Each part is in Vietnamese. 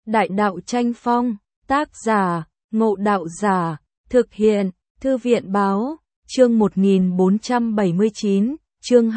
Đại đạo tranh phong, tác giả, Ngộ Đạo Giả, thực hiện, Thư viện báo, chương 1479, chương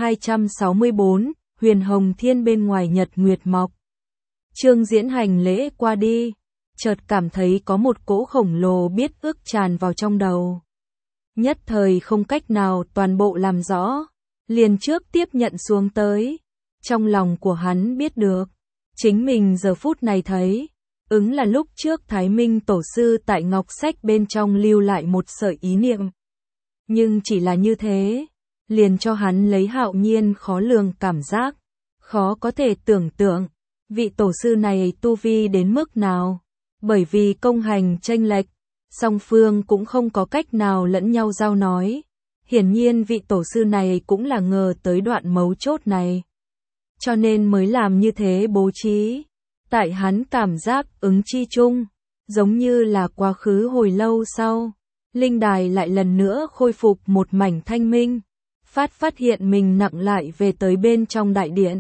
264, Huyền Hồng Thiên bên ngoài nhật nguyệt mọc. Chương diễn hành lễ qua đi, chợt cảm thấy có một cỗ khổng lồ biết ức tràn vào trong đầu. Nhất thời không cách nào toàn bộ làm rõ, liền trước tiếp nhận xuống tới. Trong lòng của hắn biết được, chính mình giờ phút này thấy, ứng là lúc trước Thái Minh Tổ sư tại ngọc sách bên trong lưu lại một sợi ý niệm. Nhưng chỉ là như thế, liền cho hắn lấy hạo nhiên khó lường cảm giác, khó có thể tưởng tượng, vị tổ sư này tu vi đến mức nào, bởi vì công hành chênh lệch, song phương cũng không có cách nào lẫn nhau giao nói. Hiển nhiên vị tổ sư này cũng là ngờ tới đoạn mấu chốt này, cho nên mới làm như thế bố trí. Tại hắn cảm giác ứng chi chung, giống như là quá khứ hồi lâu sau, linh đài lại lần nữa khôi phục một mảnh thanh minh, phát hiện mình nặng lại về tới bên trong đại điện.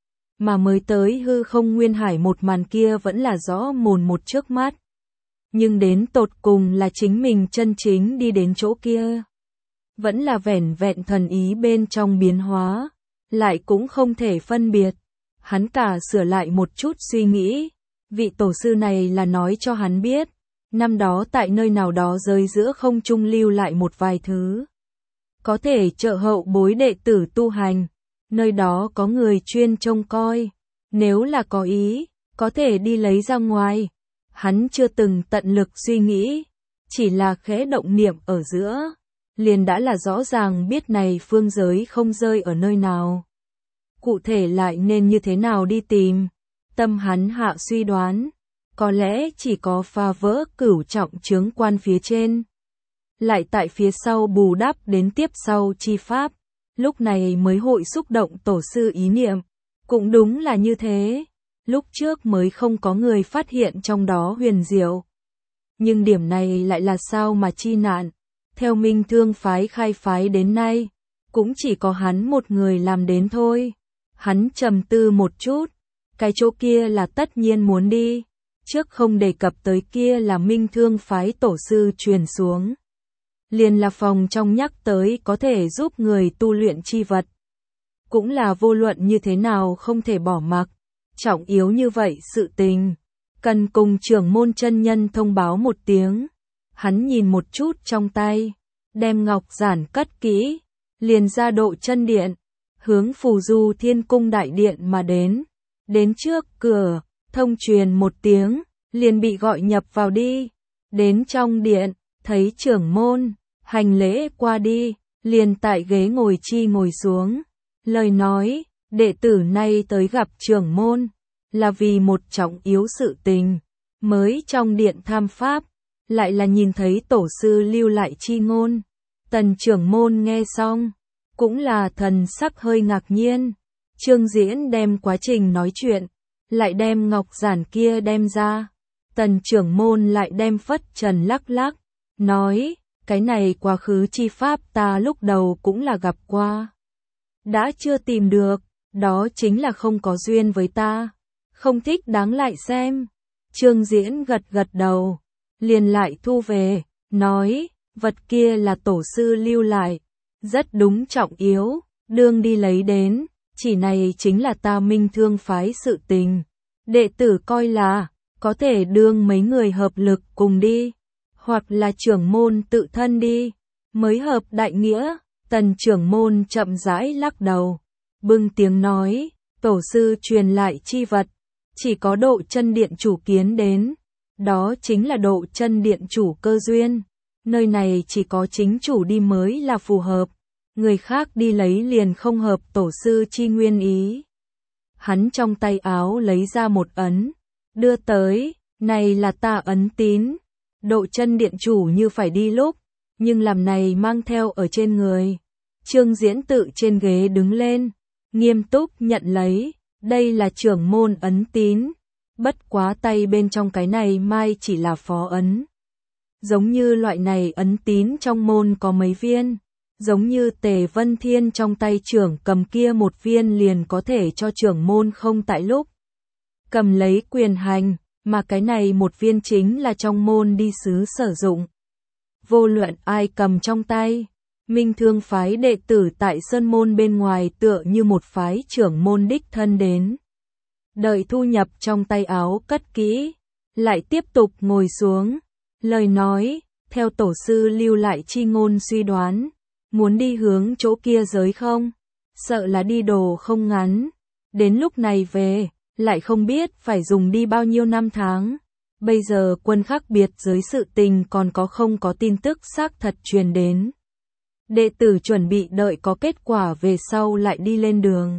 Mà mới tới hư không nguyên hải một màn kia vẫn là rõ mồn một trước mắt. Nhưng đến tột cùng là chính mình chân chính đi đến chỗ kia. Vẫn là vẻn vẹn thần ý bên trong biến hóa, lại cũng không thể phân biệt. Hắn cả sửa lại một chút suy nghĩ, vị tổ sư này là nói cho hắn biết, năm đó tại nơi nào đó rơi giữa không trung lưu lại một vài thứ. Có thể trợ hậu bối đệ tử tu hành, nơi đó có người chuyên trông coi, nếu là có ý, có thể đi lấy ra ngoài. Hắn chưa từng tận lực suy nghĩ, chỉ là khẽ động niệm ở giữa, liền đã là rõ ràng biết này phương giới không rơi ở nơi nào. Cụ thể lại nên như thế nào đi tìm, tâm hắn hạ suy đoán, có lẽ chỉ có phá vỡ cửu trọng chướng quan phía trên. Lại tại phía sau bù đắp đến tiếp sau chi pháp, lúc này mới hội xúc động tổ sư ý niệm. Cũng đúng là như thế, lúc trước mới không có người phát hiện trong đó huyền diệu. Nhưng điểm này lại là sao mà chi nạn, theo Minh Thương phái khai phái đến nay, cũng chỉ có hắn một người làm đến thôi. Hắn trầm tư một chút, cái chỗ kia là tất nhiên muốn đi, trước không đề cập tới kia là Minh Thương phái tổ sư truyền xuống. Liền là phòng trong nhắc tới có thể giúp người tu luyện chi vật. Cũng là vô luận như thế nào không thể bỏ mặc, trọng yếu như vậy sự tình, cần cùng trưởng môn chân nhân thông báo một tiếng. Hắn nhìn một chút trong tay, đem ngọc giản cất kỹ, liền ra độ chân điện, hướng Phù Du Thiên Cung đại điện mà đến. Đến trước cửa, thông truyền một tiếng, liền bị gọi nhập vào đi. Đến trong điện, thấy trưởng môn, hành lễ qua đi, liền tại ghế ngồi chi ngồi xuống. Lời nói, đệ tử nay tới gặp trưởng môn, là vì một trọng yếu sự tình, mới trong điện tham pháp, lại là nhìn thấy tổ sư lưu lại chi ngôn. Tần trưởng môn nghe xong, cũng là thần sắc hơi ngạc nhiên. Trương Diễn đem quá trình nói chuyện, lại đem ngọc giản kia đem ra. Tần trưởng môn lại đem phất trần lắc lắc, nói, cái này quá khứ chi pháp ta lúc đầu cũng là gặp qua. Đã chưa tìm được, đó chính là không có duyên với ta, không thích đáng lại xem. Trương Diễn gật gật đầu, liền lại thu về, nói, vật kia là tổ sư lưu lại, rất đúng trọng yếu, đương đi lấy đến, chỉ này chính là ta Minh Thương phái sự tình. Đệ tử coi là, có thể đương mấy người hợp lực cùng đi, hoặc là trưởng môn tự thân đi, mới hợp đại nghĩa. Tần trưởng môn chậm rãi lắc đầu, bưng tiếng nói, tổ sư truyền lại chi vật, chỉ có độ chân điện chủ kiến đến, đó chính là độ chân điện chủ cơ duyên, nơi này chỉ có chính chủ đi mới là phù hợp, người khác đi lấy liền không hợp tổ sư chi nguyên ý. Hắn trong tay áo lấy ra một ấn, đưa tới, này là ta ấn tín, độ chân điện chủ như phải đi lúc, nhưng làm này mang theo ở trên người. Trương Diễn tự trên ghế đứng lên, nghiêm túc nhận lấy, đây là trưởng môn ấn tín, bất quá tay bên trong cái này mai chỉ là phó ấn. Giống như loại này ấn tín trong môn có mấy viên, giống như Tề Vân Thiên trong tay trưởng cầm kia một viên liền có thể cho trưởng môn không tại lúc cầm lấy quyền hành, mà cái này một viên chính là trong môn đi sứ sử dụng. Vô luận ai cầm trong tay, Minh Thương phái đệ tử tại sơn môn bên ngoài tựa như một phái trưởng môn đích thân đến. Đợi thu nhập trong tay áo cất kỹ, lại tiếp tục ngồi xuống, lời nói, theo tổ sư lưu lại chi ngôn suy đoán, muốn đi hướng chỗ kia giới không? Sợ là đi đồ không ngắn, đến lúc này về, lại không biết phải dùng đi bao nhiêu năm tháng. Bây giờ quân khác biệt giới sự tình còn có không có tin tức xác thật truyền đến. Đệ tử chuẩn bị đợi có kết quả về sau lại đi lên đường.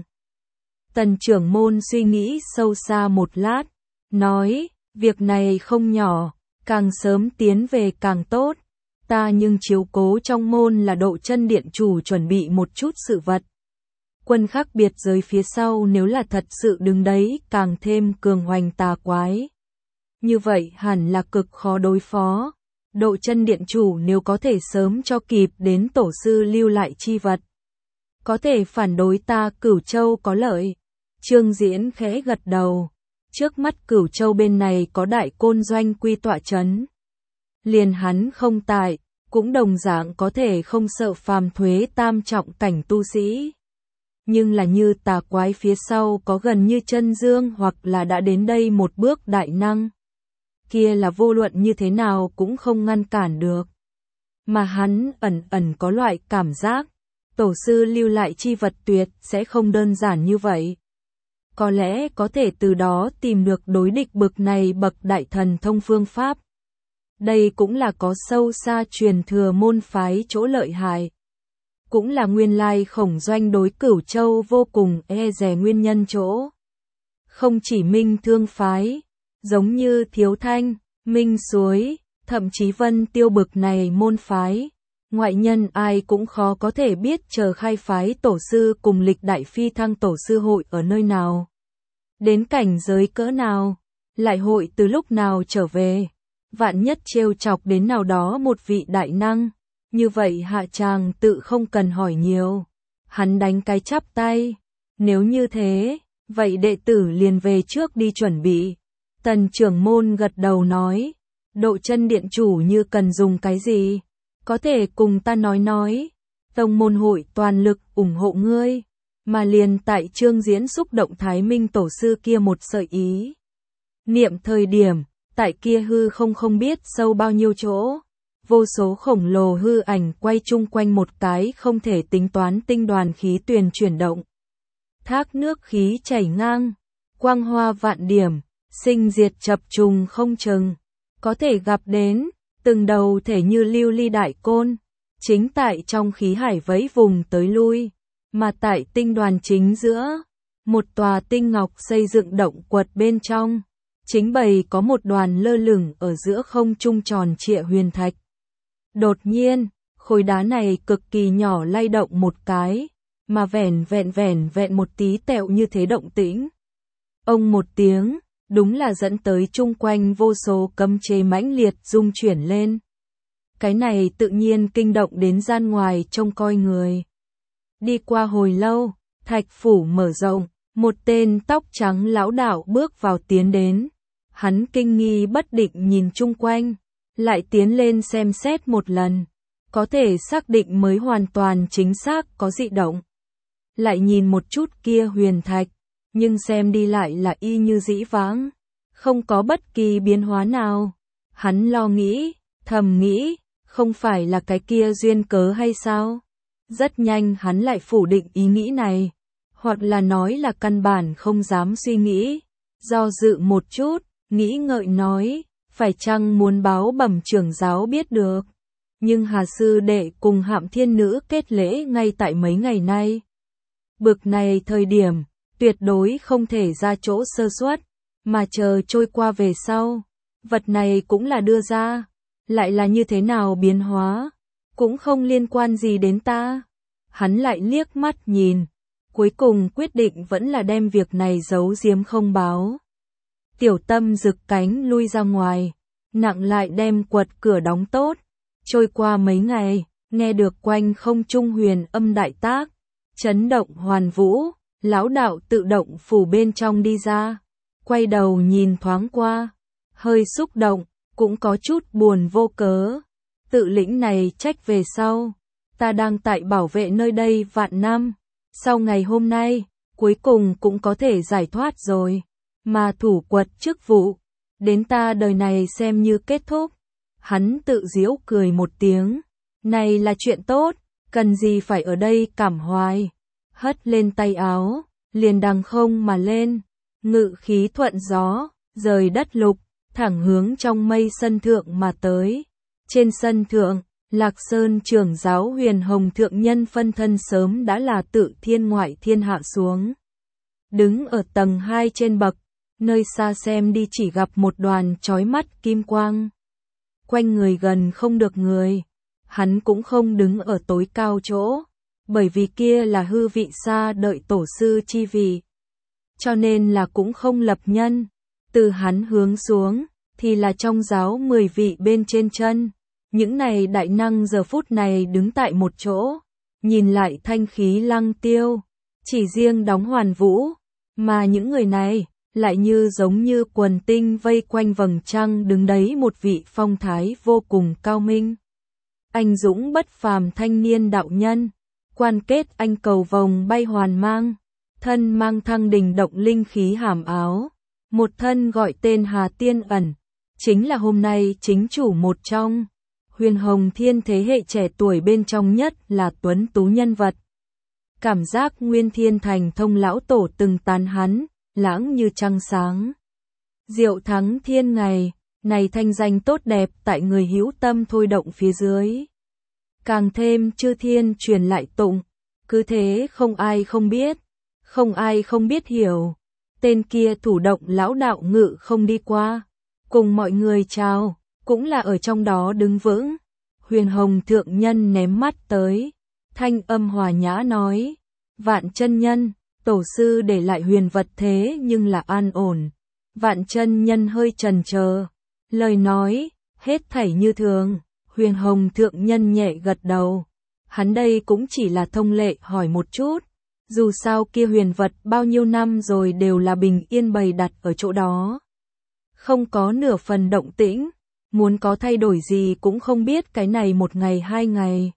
Tần trưởng môn suy nghĩ sâu xa một lát, nói, việc này không nhỏ, càng sớm tiến về càng tốt. Ta nhưng chiếu cố trong môn là Độ Chân điện chủ chuẩn bị một chút sự vật. Quân khác biệt giới phía sau nếu là thật sự đứng đấy càng thêm cường hoành tà quái. Như vậy hẳn là cực khó đối phó. Độ Chân điện chủ nếu có thể sớm cho kịp đến tổ sư lưu lại chi vật, có thể phản đối ta Cửu Châu có lợi. Trương Diễn khẽ gật đầu. Trước mắt Cửu Châu bên này có Đại Côn Doanh quy tọa chấn. Liền hắn không tại, cũng đồng dạng có thể không sợ phàm thuế tam trọng cảnh tu sĩ. Nhưng là như tà quái phía sau có gần như chân dương hoặc là đã đến đây một bước đại năng. Kia là vô luận như thế nào cũng không ngăn cản được. Mà hắn ẩn ẩn có loại cảm giác, tổ sư lưu lại chi vật tuyệt sẽ không đơn giản như vậy. Có lẽ có thể từ đó tìm được đối địch bực này bậc đại thần thông phương pháp. Đây cũng là có sâu xa truyền thừa môn phái chỗ lợi hại. Cũng là nguyên lai Khổng Doanh đối Cửu Châu vô cùng e dè nguyên nhân chỗ. Không chỉ Minh Thương phái, giống như Thiếu Thanh, Minh Suối, thậm chí Vân Tiêu bực này môn phái, ngoại nhân ai cũng khó có thể biết chờ khai phái tổ sư cùng lịch đại phi thăng tổ sư hội ở nơi nào, đến cảnh giới cỡ nào, lại hội từ lúc nào trở về. Vạn nhất trêu chọc đến nào đó một vị đại năng, như vậy hạ tràng tự không cần hỏi nhiều. Hắn đánh cái chắp tay, nếu như thế, vậy đệ tử liền về trước đi chuẩn bị. Tần trưởng môn gật đầu nói, Độ Chân điện chủ như cần dùng cái gì, có thể cùng ta nói. Tông môn hội toàn lực ủng hộ ngươi, mà liền tại Trương Diễn xúc động Thái Minh tổ sư kia một sợi ý niệm thời điểm, tại kia hư không biết sâu bao nhiêu chỗ, vô số khổng lồ hư ảnh quay chung quanh một cái không thể tính toán tinh đoàn khí tuyền chuyển động. Thác nước khí chảy ngang, quang hoa vạn điểm, sinh diệt chập trùng không chừng, có thể gặp đến, từng đầu thể như lưu ly đại côn, chính tại trong khí hải vẫy vùng tới lui, mà tại tinh đoàn chính giữa, một tòa tinh ngọc xây dựng động quật bên trong. Chính bày có một đoàn lơ lửng ở giữa không trung tròn trịa huyền thạch. Đột nhiên, khối đá này cực kỳ nhỏ lay động một cái, mà vẻn vẹn một tí tẹo như thế động tĩnh. Ông một tiếng, đúng là dẫn tới chung quanh vô số cấm chế mãnh liệt rung chuyển lên. Cái này tự nhiên kinh động đến gian ngoài trông coi người. Đi qua hồi lâu, thạch phủ mở rộng, một tên tóc trắng lão đạo bước vào tiến đến. Hắn kinh nghi bất định nhìn chung quanh, lại tiến lên xem xét một lần, có thể xác định mới hoàn toàn chính xác có dị động. Lại nhìn một chút kia huyền thạch, nhưng xem đi lại là y như dĩ vãng, không có bất kỳ biến hóa nào. Hắn lo nghĩ, thầm nghĩ, không phải là cái kia duyên cớ hay sao? Rất nhanh hắn lại phủ định ý nghĩ này, hoặc là nói là căn bản không dám suy nghĩ, do dự một chút. Nghĩ ngợi nói, phải chăng muốn báo bẩm trưởng giáo biết được. Nhưng Hà sư đệ cùng Hạm Thiên nữ kết lễ ngay tại mấy ngày nay. Bực này thời điểm, tuyệt đối không thể ra chỗ sơ suất, mà chờ trôi qua về sau. Vật này cũng là đưa ra, lại là như thế nào biến hóa, cũng không liên quan gì đến ta. Hắn lại liếc mắt nhìn, cuối cùng quyết định vẫn là đem việc này giấu giếm không báo. Tiểu Tâm rực cánh lui ra ngoài, nặng lại đem quật cửa đóng tốt. Trôi qua mấy ngày, nghe được quanh không trung huyền âm đại tác, chấn động hoàn vũ, lão đạo tự động phủ bên trong đi ra, quay đầu nhìn thoáng qua, hơi xúc động, cũng có chút buồn vô cớ. Tự lĩnh này trách về sau. Ta đang tại bảo vệ nơi đây vạn năm. Sau ngày hôm nay, cuối cùng cũng có thể giải thoát rồi. Mà thủ quật chức vụ, đến ta đời này xem như kết thúc. Hắn tự giễu cười một tiếng. Này là chuyện tốt, cần gì phải ở đây cảm hoài. Hất lên tay áo, liền đằng không mà lên. Ngự khí thuận gió, rời đất lục, thẳng hướng trong mây sân thượng mà tới. Trên sân thượng, Lạc Sơn trưởng giáo Huyền Hồng thượng nhân phân thân sớm đã là tự thiên ngoại thiên hạ xuống. Đứng ở tầng 2 trên bậc, nơi xa xem đi chỉ gặp một đoàn chói mắt kim quang. Quanh người gần không được người, hắn cũng không đứng ở tối cao chỗ, bởi vì kia là hư vị xa đợi tổ sư chi vị. Cho nên là cũng không lập nhân, từ hắn hướng xuống, thì là trong giáo 10 vị bên trên chân. Những này đại năng giờ phút này đứng tại một chỗ, nhìn lại thanh khí lăng tiêu, chỉ riêng đóng hoàn vũ, mà những người này lại như giống như quần tinh vây quanh vầng trăng đứng đấy một vị phong thái vô cùng cao minh. Anh dũng bất phàm thanh niên đạo nhân, quan kết anh cầu vòng bay hoàn mang, thân mang thăng đình động linh khí hàm áo, một thân gọi tên Hà Tiên Ẩn, chính là hôm nay chính chủ một trong. Huyền Hồng Thiên thế hệ trẻ tuổi bên trong nhất là tuấn tú nhân vật. Cảm giác Nguyên Thiên Thành thông lão tổ từng tán hắn, lãng như trăng sáng. Diệu thắng thiên ngày, này thanh danh tốt đẹp tại người hữu tâm thôi động phía dưới. Càng thêm chư thiên truyền lại tụng, cứ thế không ai không biết, không ai không biết hiểu. Tên kia thủ động lão đạo ngự không đi qua, cùng mọi người chào, cũng là ở trong đó đứng vững. Huyền Hồng thượng nhân ném mắt tới, thanh âm hòa nhã nói, Vạn chân nhân, tổ sư để lại huyền vật thế nhưng là an ổn. Vạn chân nhân hơi chần chờ, lời nói, hết thảy như thường. Huyền Hồng thượng nhân nhẹ gật đầu, hắn đây cũng chỉ là thông lệ hỏi một chút, dù sao kia huyền vật bao nhiêu năm rồi đều là bình yên bày đặt ở chỗ đó. Không có nửa phần động tĩnh, muốn có thay đổi gì cũng không biết cái này một ngày 2 ngày.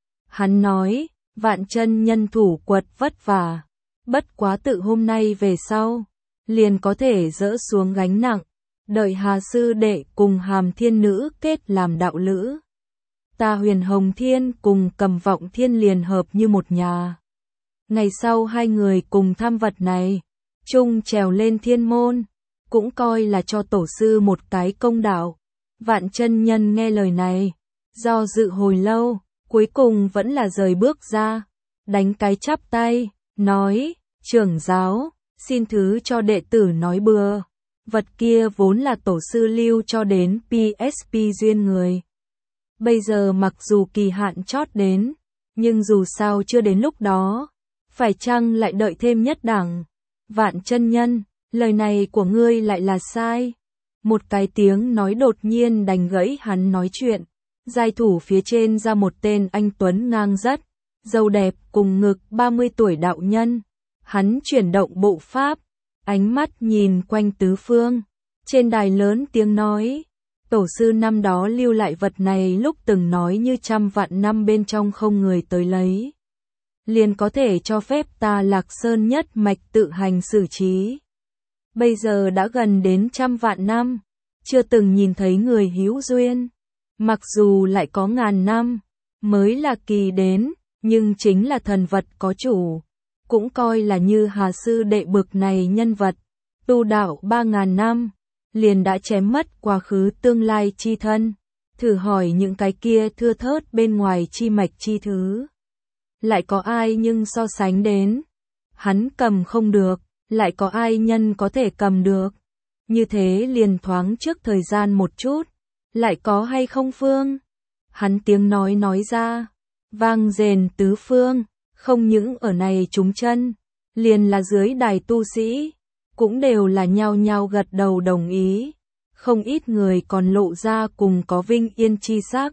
Hắn nói, Vạn chân nhân thủ quật vất vả, bất quá tự hôm nay về sau, liền có thể dỡ xuống gánh nặng, đợi Hà sư đệ cùng Hàm Thiên nữ kết làm đạo lữ. Ta Huyền Hồng Thiên cùng Cầm Vọng Thiên liền hợp như một nhà. Ngày sau 2 người cùng tham vật này, chung trèo lên thiên môn, cũng coi là cho tổ sư một cái công đạo. Vạn chân nhân nghe lời này, do dự hồi lâu, cuối cùng vẫn là rời bước ra, đánh cái chắp tay, nói, trưởng giáo, xin thứ cho đệ tử nói bừa. Vật kia vốn là tổ sư lưu cho đến PSP duyên người. Bây giờ mặc dù kỳ hạn chót đến, nhưng dù sao chưa đến lúc đó, phải chăng lại đợi thêm nhất đẳng. Vạn chân nhân, lời này của ngươi lại là sai. Một cái tiếng nói đột nhiên đành gãy hắn nói chuyện. Giai thủ phía trên ra một tên anh tuấn ngang rất, râu đẹp cùng ngực 30 tuổi đạo nhân. Hắn chuyển động bộ pháp, ánh mắt nhìn quanh tứ phương. Trên đài lớn tiếng nói, tổ sư năm đó lưu lại vật này lúc từng nói như trăm vạn năm bên trong không người tới lấy. Liền có thể cho phép ta Lạc Sơn nhất mạch tự hành xử trí. Bây giờ đã gần đến trăm vạn năm, chưa từng nhìn thấy người hữu duyên. Mặc dù lại có ngàn năm, mới là kỳ đến, nhưng chính là thần vật có chủ. Cũng coi là như Hà sư đệ bực này nhân vật, tu đạo 3.000 năm, liền đã chém mất quá khứ tương lai chi thân. Thử hỏi những cái kia thưa thớt bên ngoài chi mạch chi thứ. Lại có ai nhưng so sánh đến. Hắn cầm không được, lại có ai nhân có thể cầm được. Như thế liền thoáng trước thời gian một chút, lại có hay không phương. Hắn tiếng nói ra, vang rền tứ phương, không những ở này trúng chân, liền là dưới đài tu sĩ, cũng đều là nhao nhao gật đầu đồng ý. Không ít người còn lộ ra cùng có vinh yên chi sắc.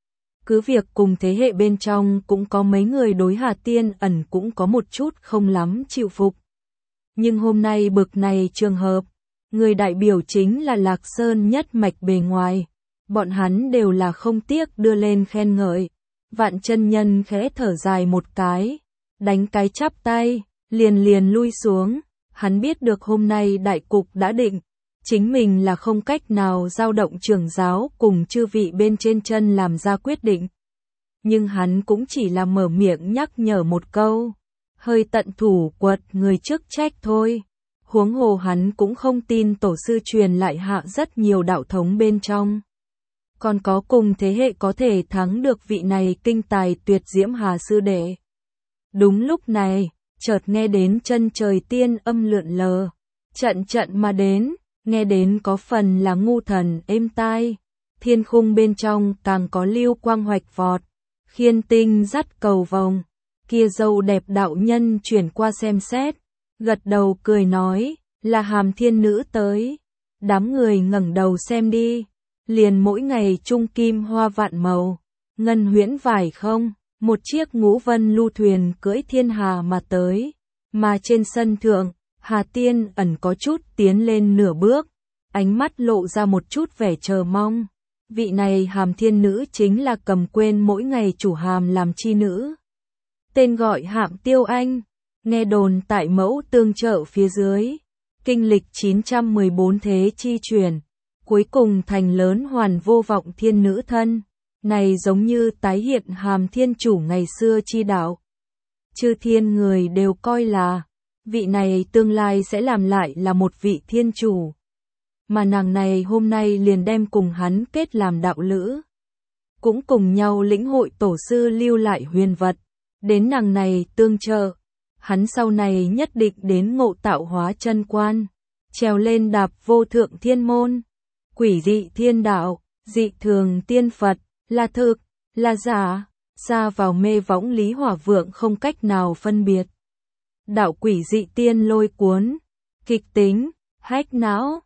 Cứ việc cùng thế hệ bên trong cũng có mấy người đối Hà Tiên Ẩn cũng có một chút không lắm chịu phục. Nhưng hôm nay bực này trường hợp, người đại biểu chính là Lạc Sơn nhất mạch bề ngoài. Bọn hắn đều là không tiếc đưa lên khen ngợi. Vạn chân nhân khẽ thở dài một cái, đánh cái chắp tay, liền lui xuống. Hắn biết được hôm nay đại cục đã định, chính mình là không cách nào dao động trưởng giáo cùng chư vị bên trên chân làm ra quyết định. Nhưng hắn cũng chỉ là mở miệng nhắc nhở một câu, hơi tận thủ quật người chức trách thôi. Huống hồ hắn cũng không tin tổ sư truyền lại hạ rất nhiều đạo thống bên trong. Còn có cùng thế hệ có thể thắng được vị này kinh tài tuyệt diễm Hà sư đệ. Đúng lúc này, chợt nghe đến chân trời tiên âm lượn lờ, trận mà đến, nghe đến có phần là ngu thần êm tai. Thiên khung bên trong càng có lưu quang hoạch vọt, khiên tinh dắt cầu vồng. Kia dâu đẹp đạo nhân chuyển qua xem xét, gật đầu cười nói, là Hàm Thiên Nữ tới. Đám người ngẩng đầu xem đi, liền mỗi ngày trung kim hoa vạn màu, ngân huyễn vải không, một chiếc ngũ vân lưu thuyền cưỡi thiên hà mà tới. Mà trên sân thượng, Hà Tiên ẩn có chút tiến lên nửa bước, ánh mắt lộ ra một chút vẻ chờ mong. Vị này Hàm Thiên Nữ chính là cầm quên mỗi ngày chủ hàm làm chi nữ. Tên gọi Hạm Tiêu Anh, nghe đồn tại Mẫu Tương Trợ phía dưới, kinh lịch 914 thế chi truyền, cuối cùng thành lớn hoàn vô vọng thiên nữ thân. Này giống như tái hiện Hàm Thiên Chủ ngày xưa chi đạo. Chư thiên người đều coi là, vị này tương lai sẽ làm lại là một vị thiên chủ. Mà nàng này hôm nay liền đem cùng hắn kết làm đạo lữ. Cũng cùng nhau lĩnh hội tổ sư lưu lại huyền vật. Đến nàng này tương trợ, hắn sau này nhất định đến ngộ tạo hóa chân quan, trèo lên đạp vô thượng thiên môn, quỷ dị thiên đạo, dị thường tiên Phật, là thực, là giả, ra vào mê võng lý hỏa vượng không cách nào phân biệt. Đạo quỷ dị tiên lôi cuốn, kịch tính, hách não.